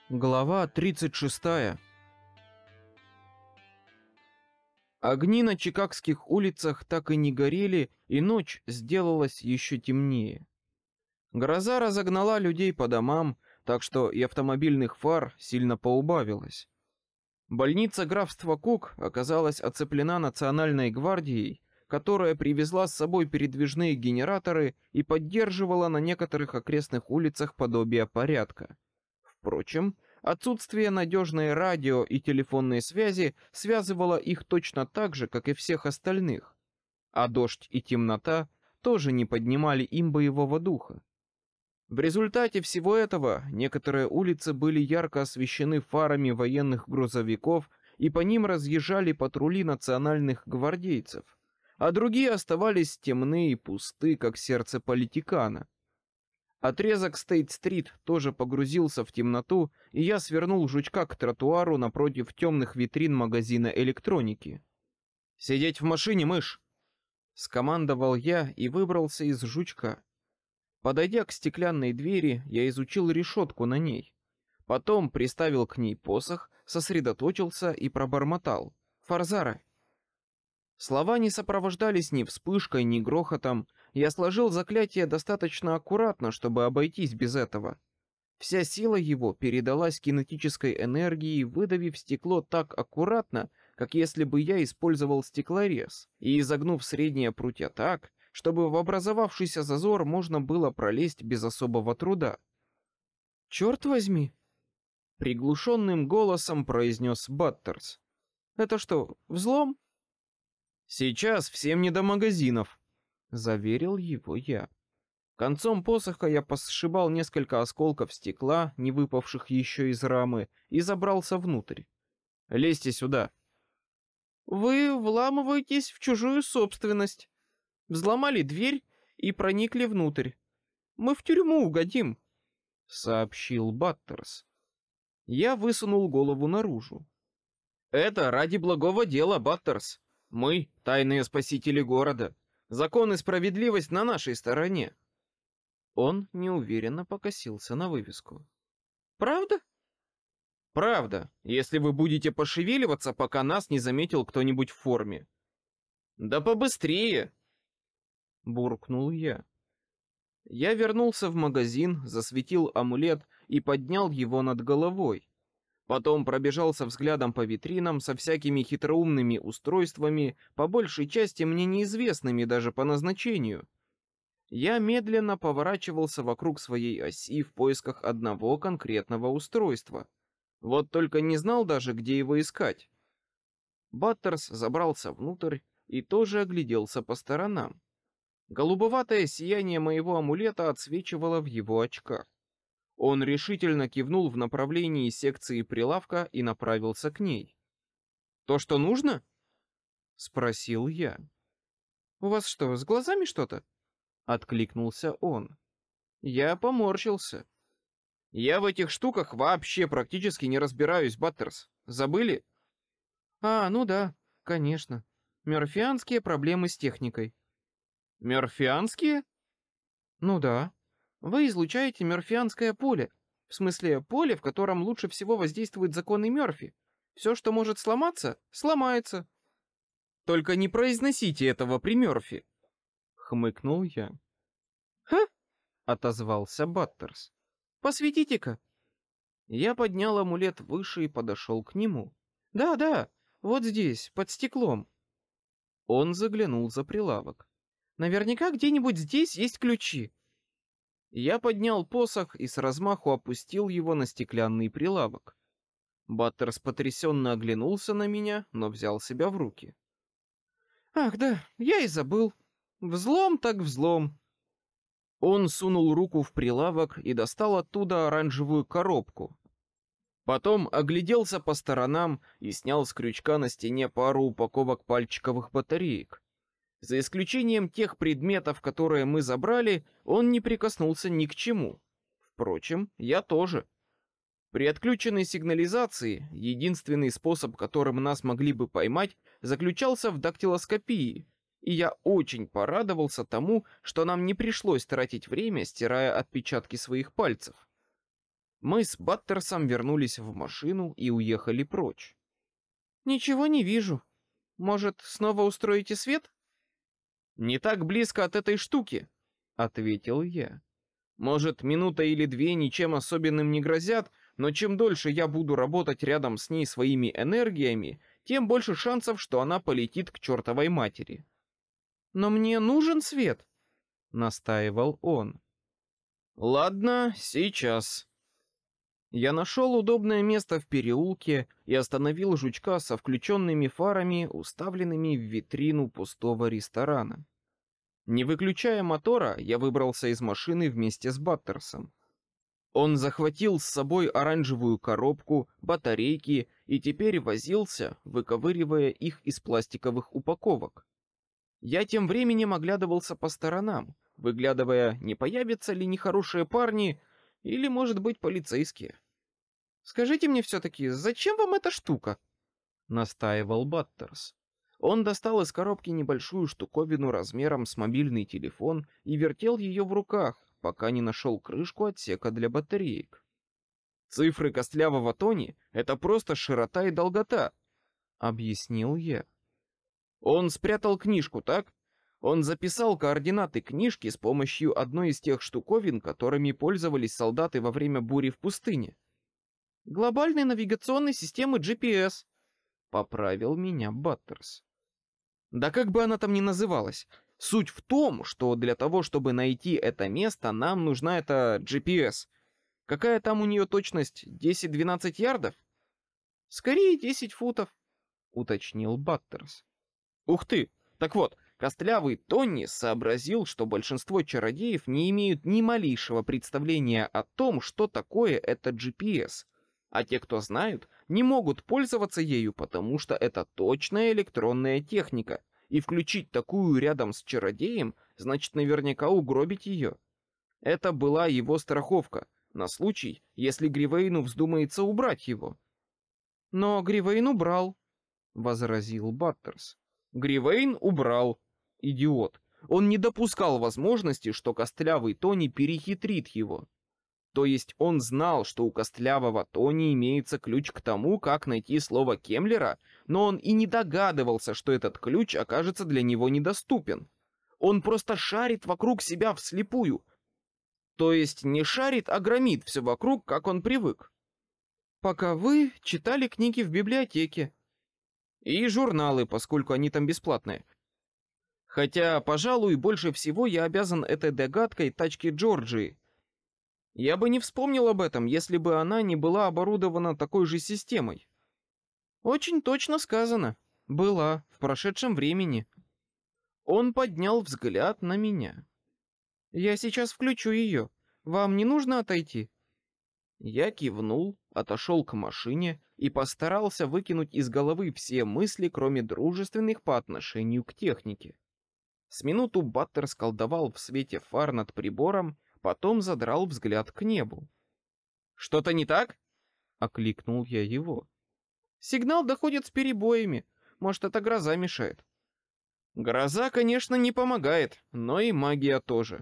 Глава 36. Огни на чикагских улицах так и не горели, и ночь сделалась еще темнее. Гроза разогнала людей по домам, так что и автомобильных фар сильно поубавилось. Больница графства Кук оказалась оцеплена национальной гвардией, которая привезла с собой передвижные генераторы и поддерживала на некоторых окрестных улицах подобие порядка. Впрочем, отсутствие надежной радио и телефонной связи связывало их точно так же, как и всех остальных, а дождь и темнота тоже не поднимали им боевого духа. В результате всего этого некоторые улицы были ярко освещены фарами военных грузовиков, и по ним разъезжали патрули национальных гвардейцев, а другие оставались темны и пусты, как сердце политикана. Отрезок Стейт-стрит тоже погрузился в темноту, и я свернул жучка к тротуару напротив темных витрин магазина электроники. «Сидеть в машине, мышь!» — скомандовал я и выбрался из жучка. Подойдя к стеклянной двери, я изучил решетку на ней. Потом приставил к ней посох, сосредоточился и пробормотал: «Фарзара!». Слова не сопровождались ни вспышкой, ни грохотом. Я сложил заклятие достаточно аккуратно, чтобы обойтись без этого. Вся сила его передалась кинетической энергии, выдавив стекло так аккуратно, как если бы я использовал стеклорез, и изогнув средние прутья так, чтобы в образовавшийся зазор можно было пролезть без особого труда. «Черт возьми!» — приглушенным голосом произнес Баттерс. «Это что, взлом?» «Сейчас всем не до магазинов», — заверил его я. Концом посоха я посшибал несколько осколков стекла, не выпавших еще из рамы, и забрался внутрь. «Лезьте сюда». «Вы вламываетесь в чужую собственность. Взломали дверь и проникли внутрь. Мы в тюрьму угодим», — сообщил Баттерс. Я высунул голову наружу. «Это ради благого дела, Баттерс. Мы — тайные спасители города. Закон и справедливость на нашей стороне». Он неуверенно покосился на вывеску. «Правда?» «Правда, если вы будете пошевеливаться, пока нас не заметил кто-нибудь в форме». «Да побыстрее!» — буркнул я. Я вернулся в магазин, засветил амулет и поднял его над головой. Потом пробежался взглядом по витринам со всякими хитроумными устройствами, по большей части мне неизвестными даже по назначению. Я медленно поворачивался вокруг своей оси в поисках одного конкретного устройства. Вот только не знал даже, где его искать. Баттерс забрался внутрь и тоже огляделся по сторонам. Голубоватое сияние моего амулета отсвечивало в его очках. Он решительно кивнул в направлении секции прилавка и направился к ней. «То, что нужно?» — спросил я. «У вас что, с глазами что-то?» — откликнулся он. Я поморщился. «Я в этих штуках вообще практически не разбираюсь, Баттерс. Забыли?» «Ну да, конечно. Мёрфианские проблемы с техникой». «Мёрфианские?» «Ну да. Вы излучаете мёрфианское поле. В смысле, поле, в котором лучше всего воздействуют законы Мёрфи. Все, что может сломаться, сломается». «Только не произносите этого при Мёрфи», — хмыкнул я. «Ха!» — отозвался Баттерс. «Посветите-ка». Я поднял амулет выше и подошел к нему. «Да, вот здесь, под стеклом». Он заглянул за прилавок. «Наверняка где-нибудь здесь есть ключи». Я поднял посох и с размаху опустил его на стеклянный прилавок. Баттерс потрясенно оглянулся на меня, но взял себя в руки. «Ах да, я и забыл. Взлом так взлом». Он сунул руку в прилавок и достал оттуда оранжевую коробку. Потом огляделся по сторонам и снял с крючка на стене пару упаковок пальчиковых батареек. За исключением тех предметов, которые мы забрали, он не прикоснулся ни к чему. Впрочем, я тоже. При отключенной сигнализации единственный способ, которым нас могли бы поймать, заключался в дактилоскопии, и я очень порадовался тому, что нам не пришлось тратить время, стирая отпечатки своих пальцев. Мы с Баттерсом вернулись в машину и уехали прочь. «Ничего не вижу. Может, снова устроите свет?» «Не так близко от этой штуки», — ответил я. «Может, минута или две ничем особенным не грозят, но чем дольше я буду работать рядом с ней своими энергиями, тем больше шансов, что она полетит к чертовой матери». «Но мне нужен свет», — настаивал он. «Ладно, сейчас». Я нашел удобное место в переулке и остановил жучка со включенными фарами, уставленными в витрину пустого ресторана. Не выключая мотора, я выбрался из машины вместе с Баттерсом. Он захватил с собой оранжевую коробку, батарейки и теперь возился, выковыривая их из пластиковых упаковок. Я тем временем оглядывался по сторонам, выглядывая, не появятся ли нехорошие парни или, может быть, полицейские. «Скажите мне все-таки, зачем вам эта штука?» — настаивал Баттерс. Он достал из коробки небольшую штуковину размером с мобильный телефон и вертел ее в руках, пока не нашел крышку отсека для батареек. «Цифры костлявого Тони — это просто широта и долгота», — объяснил я. Он спрятал книжку, так? Он записал координаты книжки с помощью одной из тех штуковин, которыми пользовались солдаты во время бури в пустыне. «Глобальной навигационной системы GPS», — поправил меня Баттерс. Да как бы она там ни называлась, суть в том, что для того, чтобы найти это место, нам нужна эта GPS. Какая там у нее точность, 10-12 ярдов? Скорее 10 футов, уточнил Баттерс. Ух ты! Так вот, костлявый Тонни сообразил, что большинство чародеев не имеют ни малейшего представления о том, что такое это GPS, а те, кто знают, не могут пользоваться ею, потому что это точная электронная техника, и включить такую рядом с чародеем значит наверняка угробить ее. Это была его страховка, на случай, если Гривейну вздумается убрать его. «Но Гривейн убрал», — возразил Баттерс. «Гривейн убрал. Идиот. Он не допускал возможности, что костлявый Тони перехитрит его. То есть он знал, что у костлявого Тони имеется ключ к тому, как найти слово Кемлера, но он и не догадывался, что этот ключ окажется для него недоступен. Он просто шарит вокруг себя вслепую. То есть не шарит, а громит все вокруг, как он привык. Пока вы читали книги в библиотеке. И журналы, поскольку они там бесплатные. Хотя, пожалуй, больше всего я обязан этой догадкой тачке Джорджии. Я бы не вспомнил об этом, если бы она не была оборудована такой же системой. Очень точно сказано. Была, в прошедшем времени. Он поднял взгляд на меня. Я сейчас включу ее. Вам не нужно отойти? Я кивнул, отошел к машине и постарался выкинуть из головы все мысли, кроме дружественных по отношению к технике. С минуту Баттерс колдовал в свете фар над прибором, потом задрал взгляд к небу. «Что-то не так?» — окликнул я его. «Сигнал доходит с перебоями. Может, это гроза мешает». «Гроза, конечно, не помогает, но и магия тоже».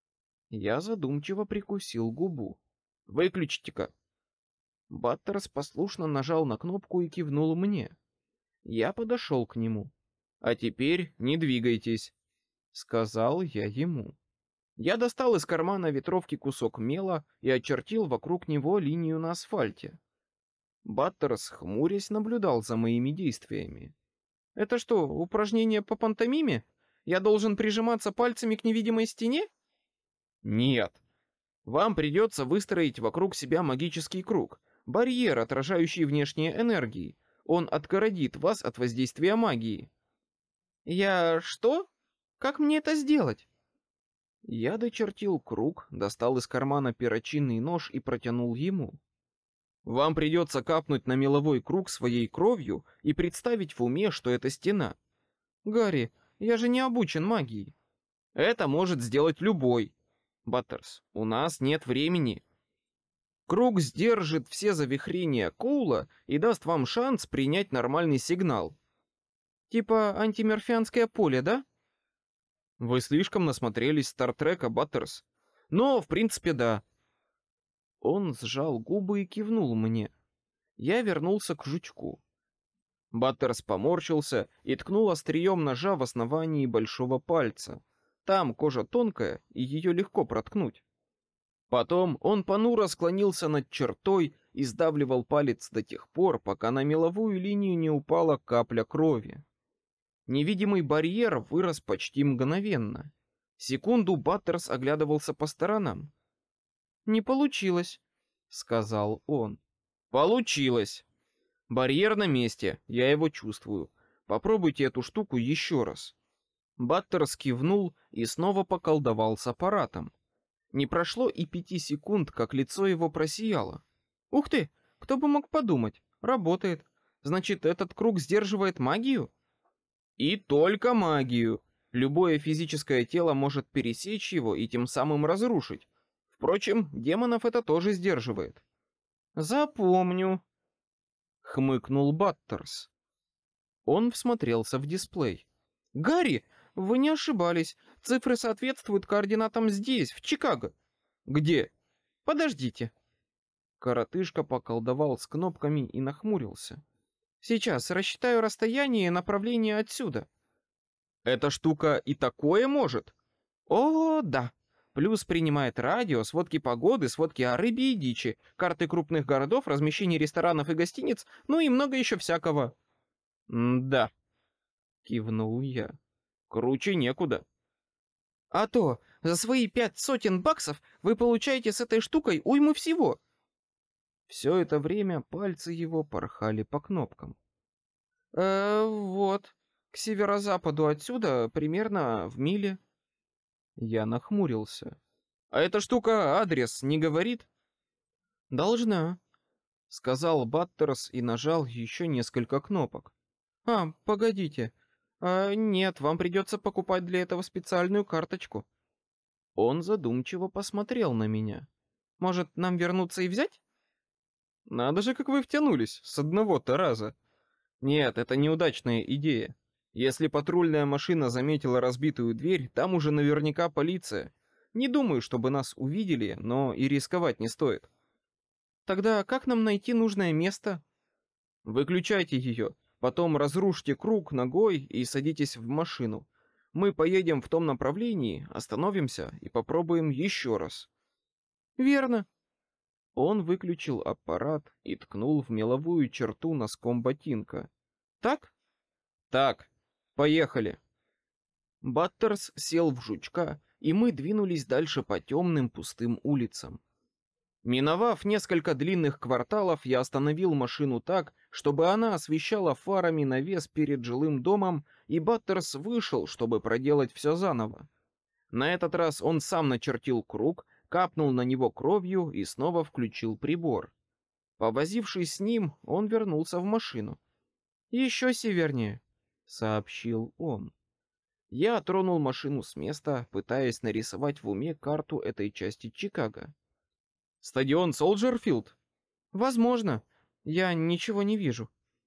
Я задумчиво прикусил губу. «Выключите-ка». Баттерс послушно нажал на кнопку и кивнул мне. Я подошел к нему. «А теперь не двигайтесь», — сказал я ему. Я достал из кармана ветровки кусок мела и очертил вокруг него линию на асфальте. Баттерс, хмурясь, наблюдал за моими действиями. «Это что, упражнение по пантомиме? Я должен прижиматься пальцами к невидимой стене?» «Нет. Вам придется выстроить вокруг себя магический круг, барьер, отражающий внешние энергии. Он отгородит вас от воздействия магии». «Я что? Как мне это сделать?» Я дочертил круг, достал из кармана перочинный нож и протянул ему. «Вам придется капнуть на меловой круг своей кровью и представить в уме, что это стена». «Гарри, я же не обучен магии». «Это может сделать любой. Баттерс, у нас нет времени». Круг сдержит все завихрения Коула и даст вам шанс принять нормальный сигнал. Типа антимерфианское поле, да? Вы слишком насмотрелись Стартрека, Баттерс. Но, в принципе, да. Он сжал губы и кивнул мне. Я вернулся к жучку. Баттерс поморщился и ткнул острием ножа в основании большого пальца. Там кожа тонкая, и ее легко проткнуть. Потом он понуро склонился над чертой и сдавливал палец до тех пор, пока на меловую линию не упала капля крови. Невидимый барьер вырос почти мгновенно. Секунду Баттерс оглядывался по сторонам. «Не получилось», — сказал он. «Получилось. Барьер на месте, я его чувствую. Попробуйте эту штуку еще раз». Баттерс кивнул и снова поколдовал с аппаратом. Не прошло и 5 секунд, как лицо его просияло. «Ух ты! Кто бы мог подумать? Работает. Значит, этот круг сдерживает магию?» «И только магию. Любое физическое тело может пересечь его и тем самым разрушить. Впрочем, демонов это тоже сдерживает». «Запомню», — хмыкнул Баттерс. Он всмотрелся в дисплей. «Гарри, вы не ошибались. Цифры соответствуют координатам здесь, в Чикаго». «Где?» «Подождите». Коротышка поколдовал с кнопками и нахмурился. «Сейчас рассчитаю расстояние и направление отсюда». «Эта штука и такое может?» «О, да. Плюс принимает радио, сводки погоды, сводки о рыбе и дичи, карты крупных городов, размещение ресторанов и гостиниц, ну и много еще всякого». «Да», — кивнул я. «Круче некуда». «А то за свои 500 баксов вы получаете с этой штукой уйму всего». Все это время пальцы его порхали по кнопкам. Вот, к северо-западу отсюда примерно в миле». Я нахмурился. «А эта штука адрес не говорит?» «Должна», — сказал Баттерс и нажал еще несколько кнопок. Погодите. Нет, вам придется покупать для этого специальную карточку». Он задумчиво посмотрел на меня. «Может, нам вернуться и взять?» «Надо же, как вы втянулись с одного-то раза». «Нет, это неудачная идея. Если патрульная машина заметила разбитую дверь, там уже наверняка полиция. Не думаю, чтобы нас увидели, но и рисковать не стоит». «Тогда как нам найти нужное место?» «Выключайте ее, потом разрушьте круг ногой и садитесь в машину. Мы поедем в том направлении, остановимся и попробуем еще раз». «Верно». Он выключил аппарат и ткнул в меловую черту носком ботинка. «Так?» «Так. Поехали». Баттерс сел в жучка, и мы двинулись дальше по темным пустым улицам. Миновав несколько длинных кварталов, я остановил машину так, чтобы она освещала фарами навес перед жилым домом, и Баттерс вышел, чтобы проделать все заново. На этот раз он сам начертил круг, капнул на него кровью и снова включил прибор. Повозившись с ним, он вернулся в машину. «Еще севернее», — сообщил он. Я тронул машину с места, пытаясь нарисовать в уме карту этой части Чикаго. «Стадион Солджерфилд?» «Возможно. Я ничего не вижу».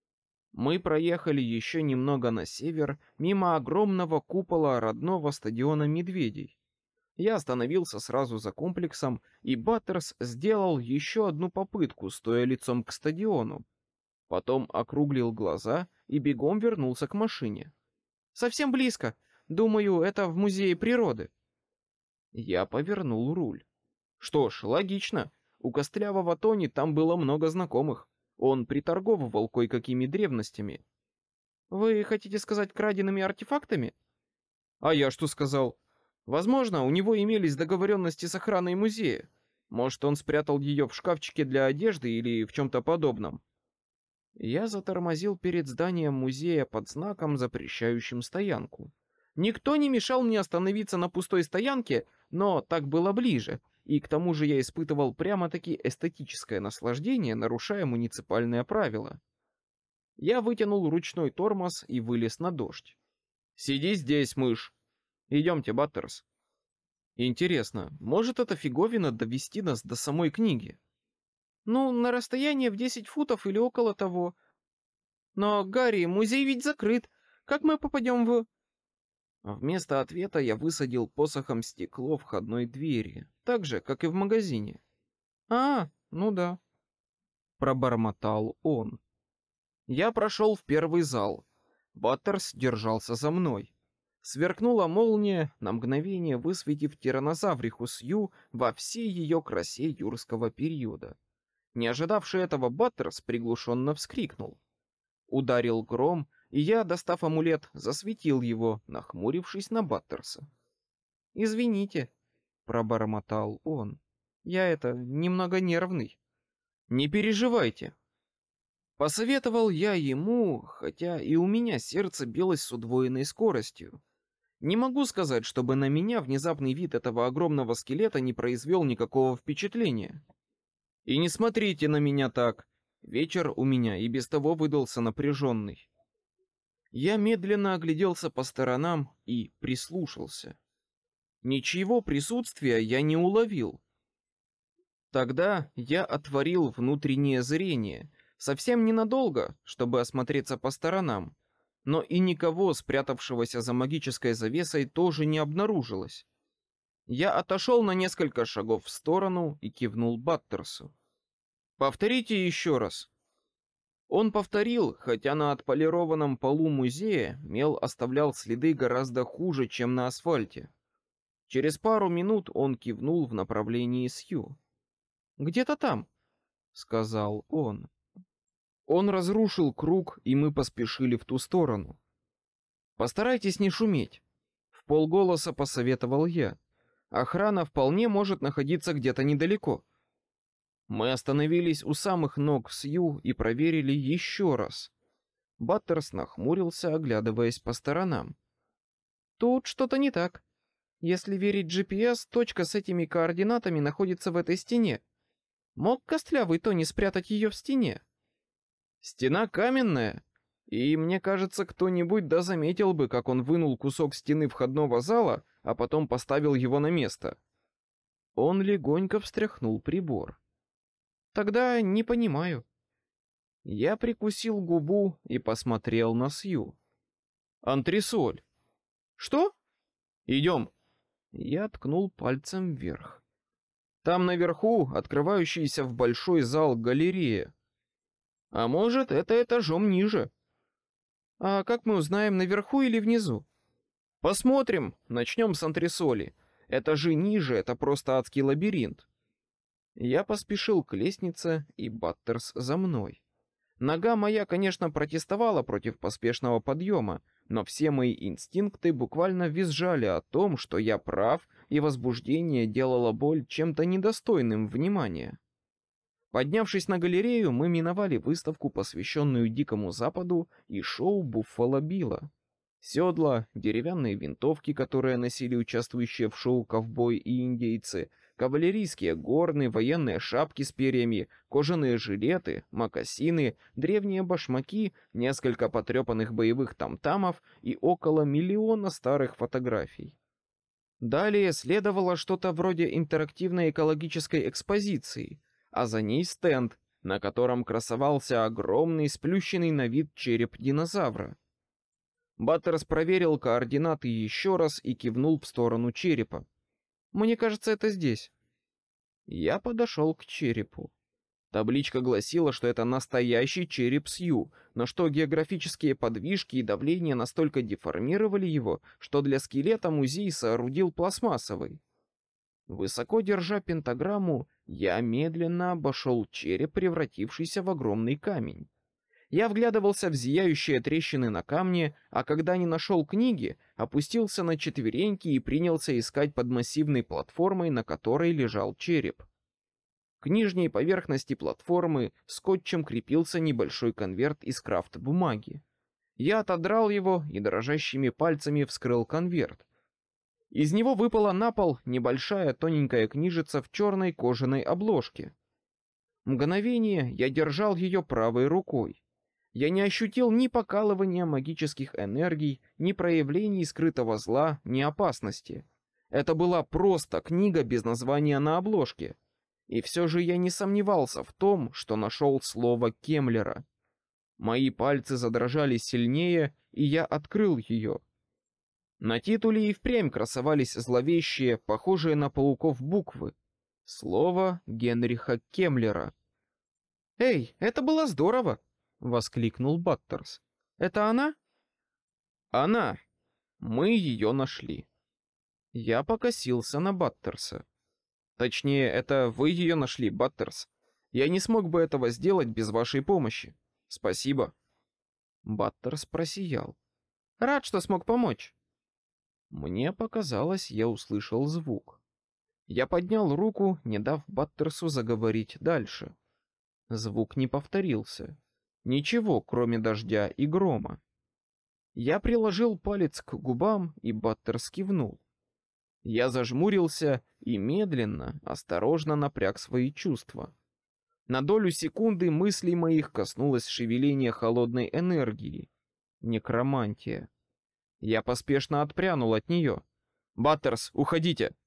Мы проехали еще немного на север, мимо огромного купола родного стадиона Медведей. Я остановился сразу за комплексом, и Баттерс сделал еще одну попытку, стоя лицом к стадиону. Потом округлил глаза и бегом вернулся к машине. «Совсем близко. Думаю, это в музее природы». Я повернул руль. Что ж, логично. У костлявого Тони там было много знакомых. Он приторговывал кое-какими древностями. «Вы хотите сказать крадеными артефактами?» «А я что сказал?» «Возможно, у него имелись договоренности с охраной музея. Может, он спрятал ее в шкафчике для одежды или в чем-то подобном». Я затормозил перед зданием музея под знаком, запрещающим стоянку. Никто не мешал мне остановиться на пустой стоянке, но так было ближе, и к тому же я испытывал прямо-таки эстетическое наслаждение, нарушая муниципальные правила. Я вытянул ручной тормоз и вылез на дождь. «Сиди здесь, мышь. Идемте, Баттерс». Интересно, может эта фиговина довести нас до самой книги? Ну, на расстояние в 10 футов или около того. Но, Гарри, музей ведь закрыт. Как мы попадем в... Вместо ответа я высадил посохом стекло входной двери, так же, как и в магазине. Ну да, пробормотал он. Я прошел в первый зал. Баттерс держался за мной. Сверкнула молния, на мгновение высветив тираннозавриху Сью во всей ее красе юрского периода. Не ожидавший этого, Баттерс приглушенно вскрикнул. Ударил гром, и я, достав амулет, засветил его, нахмурившись на Баттерса. «Извините», — пробормотал он. «Я немного нервный». «Не переживайте». Посоветовал я ему, хотя и у меня сердце билось с удвоенной скоростью. Не могу сказать, чтобы на меня внезапный вид этого огромного скелета не произвел никакого впечатления. И не смотрите на меня так. Вечер у меня и без того выдался напряженный. Я медленно огляделся по сторонам и прислушался. Ничего присутствия я не уловил. Тогда я отворил внутреннее зрение, совсем ненадолго, чтобы осмотреться по сторонам, но и никого, спрятавшегося за магической завесой, тоже не обнаружилось. Я отошел на несколько шагов в сторону и кивнул Баттерсу. «Повторите еще раз». Он повторил, хотя на отполированном полу музея мел оставлял следы гораздо хуже, чем на асфальте. Через пару минут он кивнул в направлении Сью. «Где-то там», — сказал он. Он разрушил круг, и мы поспешили в ту сторону. «Постарайтесь не шуметь», — вполголоса посоветовал я. «Охрана вполне может находиться где-то недалеко». Мы остановились у самых ног Сью и проверили еще раз. Баттерс нахмурился, оглядываясь по сторонам. «Тут что-то не так. Если верить GPS, точка с этими координатами находится в этой стене. Мог костлявый Тони спрятать ее в стене?» «Стена каменная, и мне кажется, кто-нибудь заметил бы, как он вынул кусок стены входного зала, а потом поставил его на место». Он легонько встряхнул прибор. «Тогда не понимаю». Я прикусил губу и посмотрел на Сью. «Антресоль». «Что?» «Идем». Я ткнул пальцем вверх. «Там наверху открывающаяся в большой зал галерея. А может, это этажом ниже». «А как мы узнаем, наверху или внизу?» «Посмотрим. Начнем с антресоли. Этажи ниже — это просто адский лабиринт». Я поспешил к лестнице, и Баттерс за мной. Нога моя, конечно, протестовала против поспешного подъема, но все мои инстинкты буквально визжали о том, что я прав, и возбуждение делало боль чем-то недостойным внимания. Поднявшись на галерею, мы миновали выставку, посвященную Дикому Западу, и шоу Буффало Билла. Седла, деревянные винтовки, которые носили участвующие в шоу ковбои и индейцы, кавалерийские горны, военные шапки с перьями, кожаные жилеты, мокасины, древние башмаки, несколько потрепанных боевых тамтамов и около 1 миллиона старых фотографий. Далее следовало что-то вроде интерактивной экологической экспозиции, а за ней стенд, на котором красовался огромный сплющенный на вид череп динозавра. Баттерс проверил координаты еще раз и кивнул в сторону черепа. «Мне кажется, это здесь». Я подошел к черепу. Табличка гласила, что это настоящий череп Сью, но что географические подвижки и давление настолько деформировали его, что для скелета музей соорудил пластмассовый. Высоко держа пентаграмму, я медленно обошел череп, превратившийся в огромный камень. Я вглядывался в зияющие трещины на камне, а когда не нашел книги, опустился на четвереньки и принялся искать под массивной платформой, на которой лежал череп. К нижней поверхности платформы скотчем крепился небольшой конверт из крафт-бумаги. Я отодрал его и дрожащими пальцами вскрыл конверт. Из него выпала на пол небольшая тоненькая книжица в черной кожаной обложке. Мгновение я держал ее правой рукой. Я не ощутил ни покалывания магических энергий, ни проявлений скрытого зла, ни опасности. Это была просто книга без названия на обложке. И все же я не сомневался в том, что нашел слово Кемлера. Мои пальцы задрожали сильнее, и я открыл ее. На титуле и впрямь красовались зловещие, похожие на пауков буквы. Слово Генриха Кемлера. «Эй, это было здорово!» — воскликнул Баттерс. «Это она?» «Она! Мы ее нашли!» Я покосился на Баттерса. «Точнее, это вы ее нашли, Баттерс. Я не смог бы этого сделать без вашей помощи. Спасибо!» Баттерс просиял. «Рад, что смог помочь!» Мне показалось, я услышал звук. Я поднял руку, не дав Баттерсу заговорить дальше. Звук не повторился. Ничего, кроме дождя и грома. Я приложил палец к губам, и Баттерс кивнул. Я зажмурился и медленно, осторожно напряг свои чувства. На долю секунды мыслей моих коснулось шевеление холодной энергии. Некромантия. Я поспешно отпрянул от нее. «Баттерс, уходите!»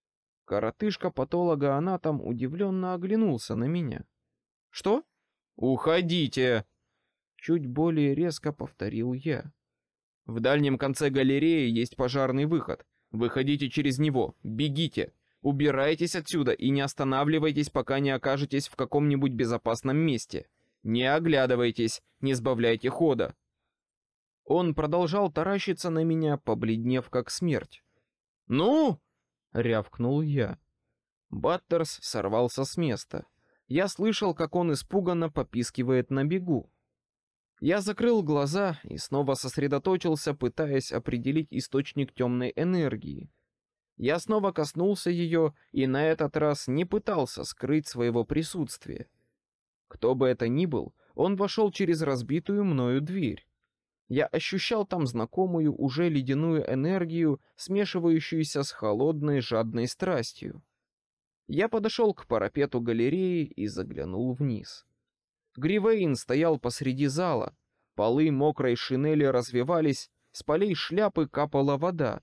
Коротышка-патологоанатом удивленно оглянулся на меня. «Что?» «Уходите!» Чуть более резко повторил я. «В дальнем конце галереи есть пожарный выход. Выходите через него, бегите, убирайтесь отсюда и не останавливайтесь, пока не окажетесь в каком-нибудь безопасном месте. Не оглядывайтесь, не сбавляйте хода». Он продолжал таращиться на меня, побледнев как смерть. «Ну!» — рявкнул я. Баттерс сорвался с места. Я слышал, как он испуганно попискивает на бегу. Я закрыл глаза и снова сосредоточился, пытаясь определить источник темной энергии. Я снова коснулся ее и на этот раз не пытался скрыть своего присутствия. Кто бы это ни был, он вошел через разбитую мною дверь. Я ощущал там знакомую уже ледяную энергию, смешивающуюся с холодной жадной страстью. Я подошел к парапету галереи и заглянул вниз. Гривейн стоял посреди зала, полы мокрой шинели развевались, с полей шляпы капала вода.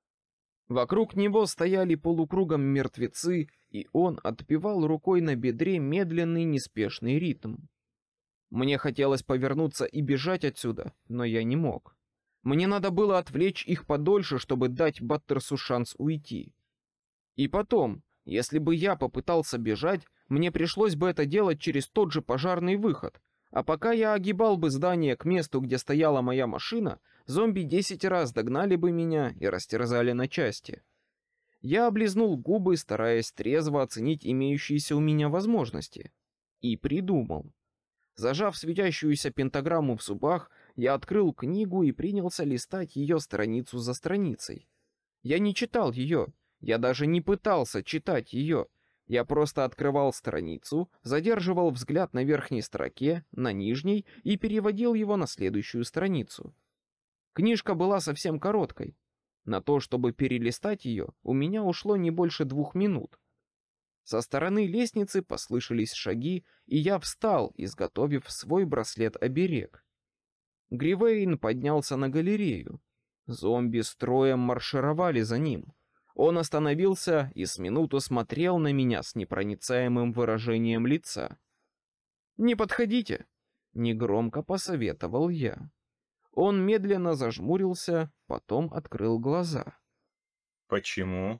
Вокруг него стояли полукругом мертвецы, и он отбивал рукой на бедре медленный неспешный ритм. Мне хотелось повернуться и бежать отсюда, но я не мог. Мне надо было отвлечь их подольше, чтобы дать Баттерсу шанс уйти. И потом, если бы я попытался бежать, мне пришлось бы это делать через тот же пожарный выход, а пока я огибал бы здание к месту, где стояла моя машина, зомби 10 раз догнали бы меня и растерзали на части. Я облизнул губы, стараясь трезво оценить имеющиеся у меня возможности. И придумал. Зажав светящуюся пентаграмму в зубах, я открыл книгу и принялся листать ее страницу за страницей. Я не читал ее, я даже не пытался читать ее. Я просто открывал страницу, задерживал взгляд на верхней строке, на нижней и переводил его на следующую страницу. Книжка была совсем короткой. На то, чтобы перелистать ее, у меня ушло не больше 2 минут. Со стороны лестницы послышались шаги, и я встал, изготовив свой браслет-оберег. Гривейн поднялся на галерею. Зомби строем маршировали за ним. Он остановился и с минуту смотрел на меня с непроницаемым выражением лица. «Не подходите!» — негромко посоветовал я. Он медленно зажмурился, потом открыл глаза. «Почему?»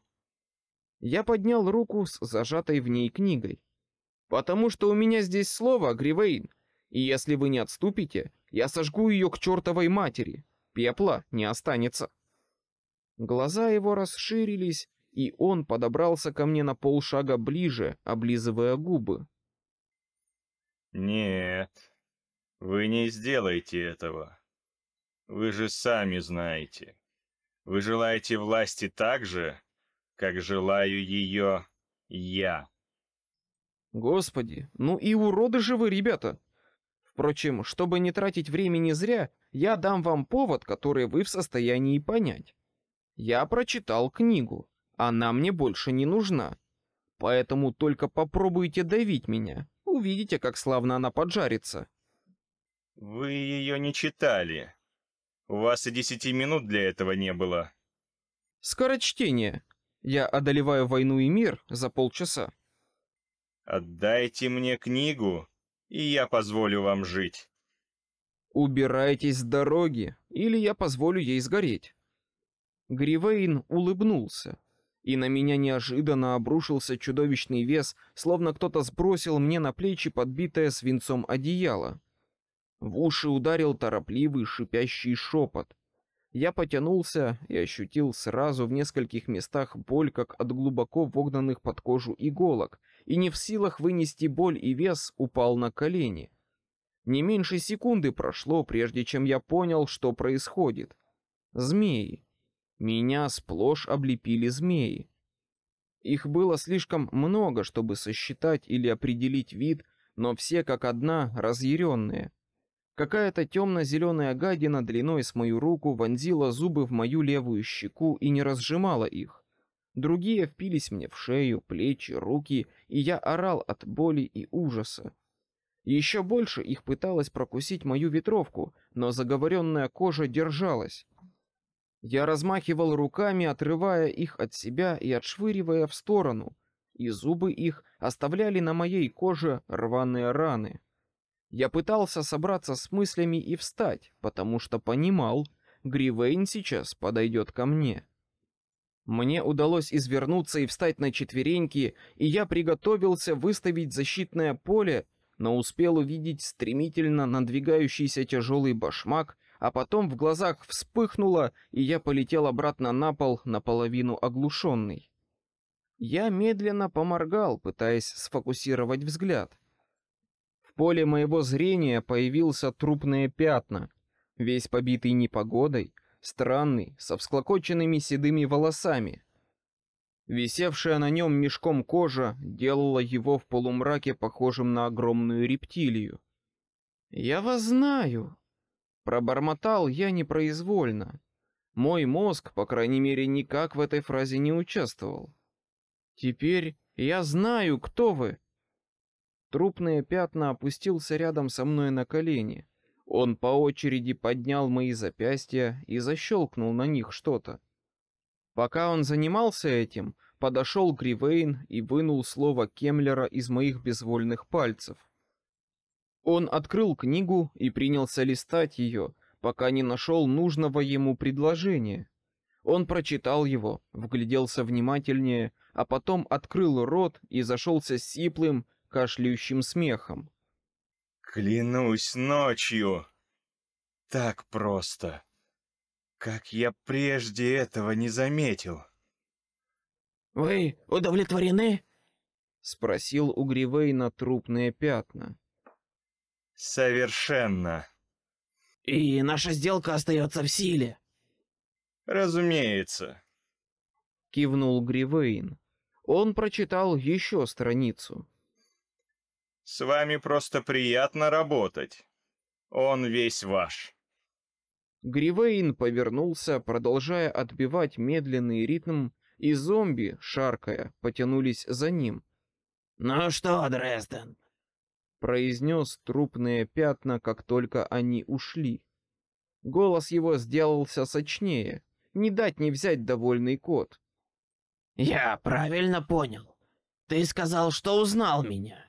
Я поднял руку с зажатой в ней книгой. «Потому что у меня здесь слово, Гривейн, и если вы не отступите, я сожгу ее к чертовой матери. Пепла не останется». Глаза его расширились, и он подобрался ко мне на полшага ближе, облизывая губы. «Нет, вы не сделаете этого. Вы же сами знаете. Вы желаете власти так же, как желаю ее я». Господи, ну и уроды же вы, ребята. Впрочем, чтобы не тратить времени зря, я дам вам повод, который вы в состоянии понять. Я прочитал книгу, она мне больше не нужна. Поэтому только попробуйте давить меня, увидите, как славно она поджарится. Вы ее не читали. У вас и 10 минут для этого не было. Скорочтение. Я одолеваю войну и мир за полчаса. Отдайте мне книгу, и я позволю вам жить. Убирайтесь с дороги, или я позволю ей сгореть. Гривейн улыбнулся. И на меня неожиданно обрушился чудовищный вес, словно кто-то сбросил мне на плечи подбитое свинцом одеяло. В уши ударил торопливый шипящий шепот. Я потянулся и ощутил сразу в нескольких местах боль, как от глубоко вогнанных под кожу иголок, и не в силах вынести боль и вес, упал на колени. Не меньше секунды прошло, прежде чем я понял, что происходит. Змеи. Меня сплошь облепили змеи. Их было слишком много, чтобы сосчитать или определить вид, но все как одна разъяренные. Какая-то темно-зеленая гадина длиной с мою руку вонзила зубы в мою левую щеку и не разжимала их. Другие впились мне в шею, плечи, руки, и я орал от боли и ужаса. Еще больше их пыталось прокусить мою ветровку, но заговоренная кожа держалась. Я размахивал руками, отрывая их от себя и отшвыривая в сторону, и зубы их оставляли на моей коже рваные раны. Я пытался собраться с мыслями и встать, потому что понимал, Гривейн сейчас подойдет ко мне. Мне удалось извернуться и встать на четвереньки, и я приготовился выставить защитное поле, но успел увидеть стремительно надвигающийся тяжелый башмак, а потом в глазах вспыхнуло, и я полетел обратно на пол, наполовину оглушенный. Я медленно поморгал, пытаясь сфокусировать взгляд. В поле моего зрения появился трупные пятна, весь побитый непогодой, странный, со всклокоченными седыми волосами. Висевшая на нем мешком кожа делала его в полумраке похожим на огромную рептилию. «Я вас знаю», — пробормотал я непроизвольно. Мой мозг, по крайней мере, никак в этой фразе не участвовал. «Теперь я знаю, кто вы». Трупные пятна опустился рядом со мной на колени. Он по очереди поднял мои запястья и защелкнул на них что-то. Пока он занимался этим, подошел Гривейн и вынул слово Кемлера из моих безвольных пальцев. Он открыл книгу и принялся листать ее, пока не нашел нужного ему предложения. Он прочитал его, вгляделся внимательнее, а потом открыл рот и зашелся сиплым, кашляющим смехом. Клянусь ночью. Так просто. Как я прежде этого не заметил. «Вы удовлетворены?» — спросил у Гривейна трупные пятна. Совершенно. «И наша сделка остается в силе?» Разумеется. Кивнул Гривейн. Он прочитал еще страницу. С вами просто приятно работать. Он весь ваш. Гривейн повернулся, продолжая отбивать медленный ритм, и зомби, шаркая, потянулись за ним. «Ну что, Дрезден?» — произнес трупные пятна, как только они ушли. Голос его сделался сочнее, не дать не взять довольный кот. «Я правильно понял. Ты сказал, что узнал меня».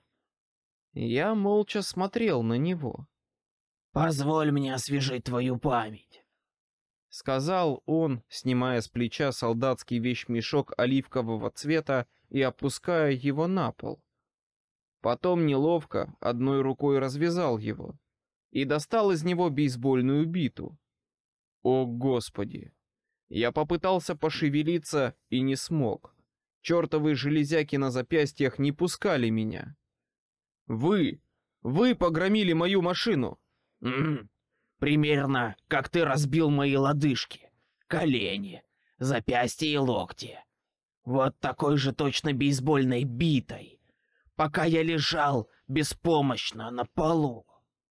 Я молча смотрел на него. «Позволь мне освежить твою память», — сказал он, снимая с плеча солдатский вещмешок оливкового цвета и опуская его на пол. Потом неловко одной рукой развязал его и достал из него бейсбольную биту. О, Господи! Я попытался пошевелиться и не смог. Чертовы железяки на запястьях не пускали меня. Вы погромили мою машину. Примерно как ты разбил мои лодыжки, колени, запястья и локти. Вот такой же точно бейсбольной битой, пока я лежал беспомощно на полу.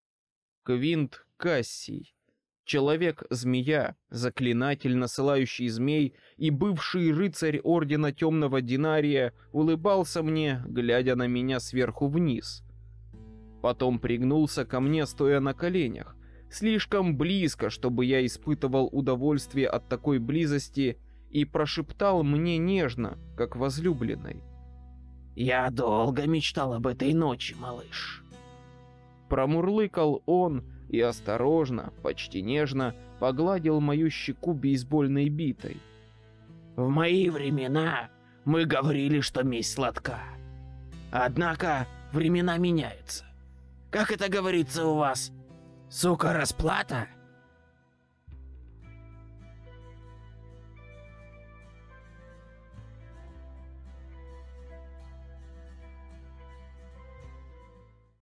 Квинт Кассий, человек-змея, заклинатель, насылающий змей, и бывший рыцарь ордена Темного Динария, улыбался мне, глядя на меня сверху вниз. Потом пригнулся ко мне, стоя на коленях, слишком близко, чтобы я испытывал удовольствие от такой близости, и прошептал мне нежно, как возлюбленной. «Я долго мечтал об этой ночи, малыш». Промурлыкал он и осторожно, почти нежно, погладил мою щеку бейсбольной битой. В мои времена мы говорили, что месть сладка. Однако времена меняются. Как это говорится у вас? Сука, расплата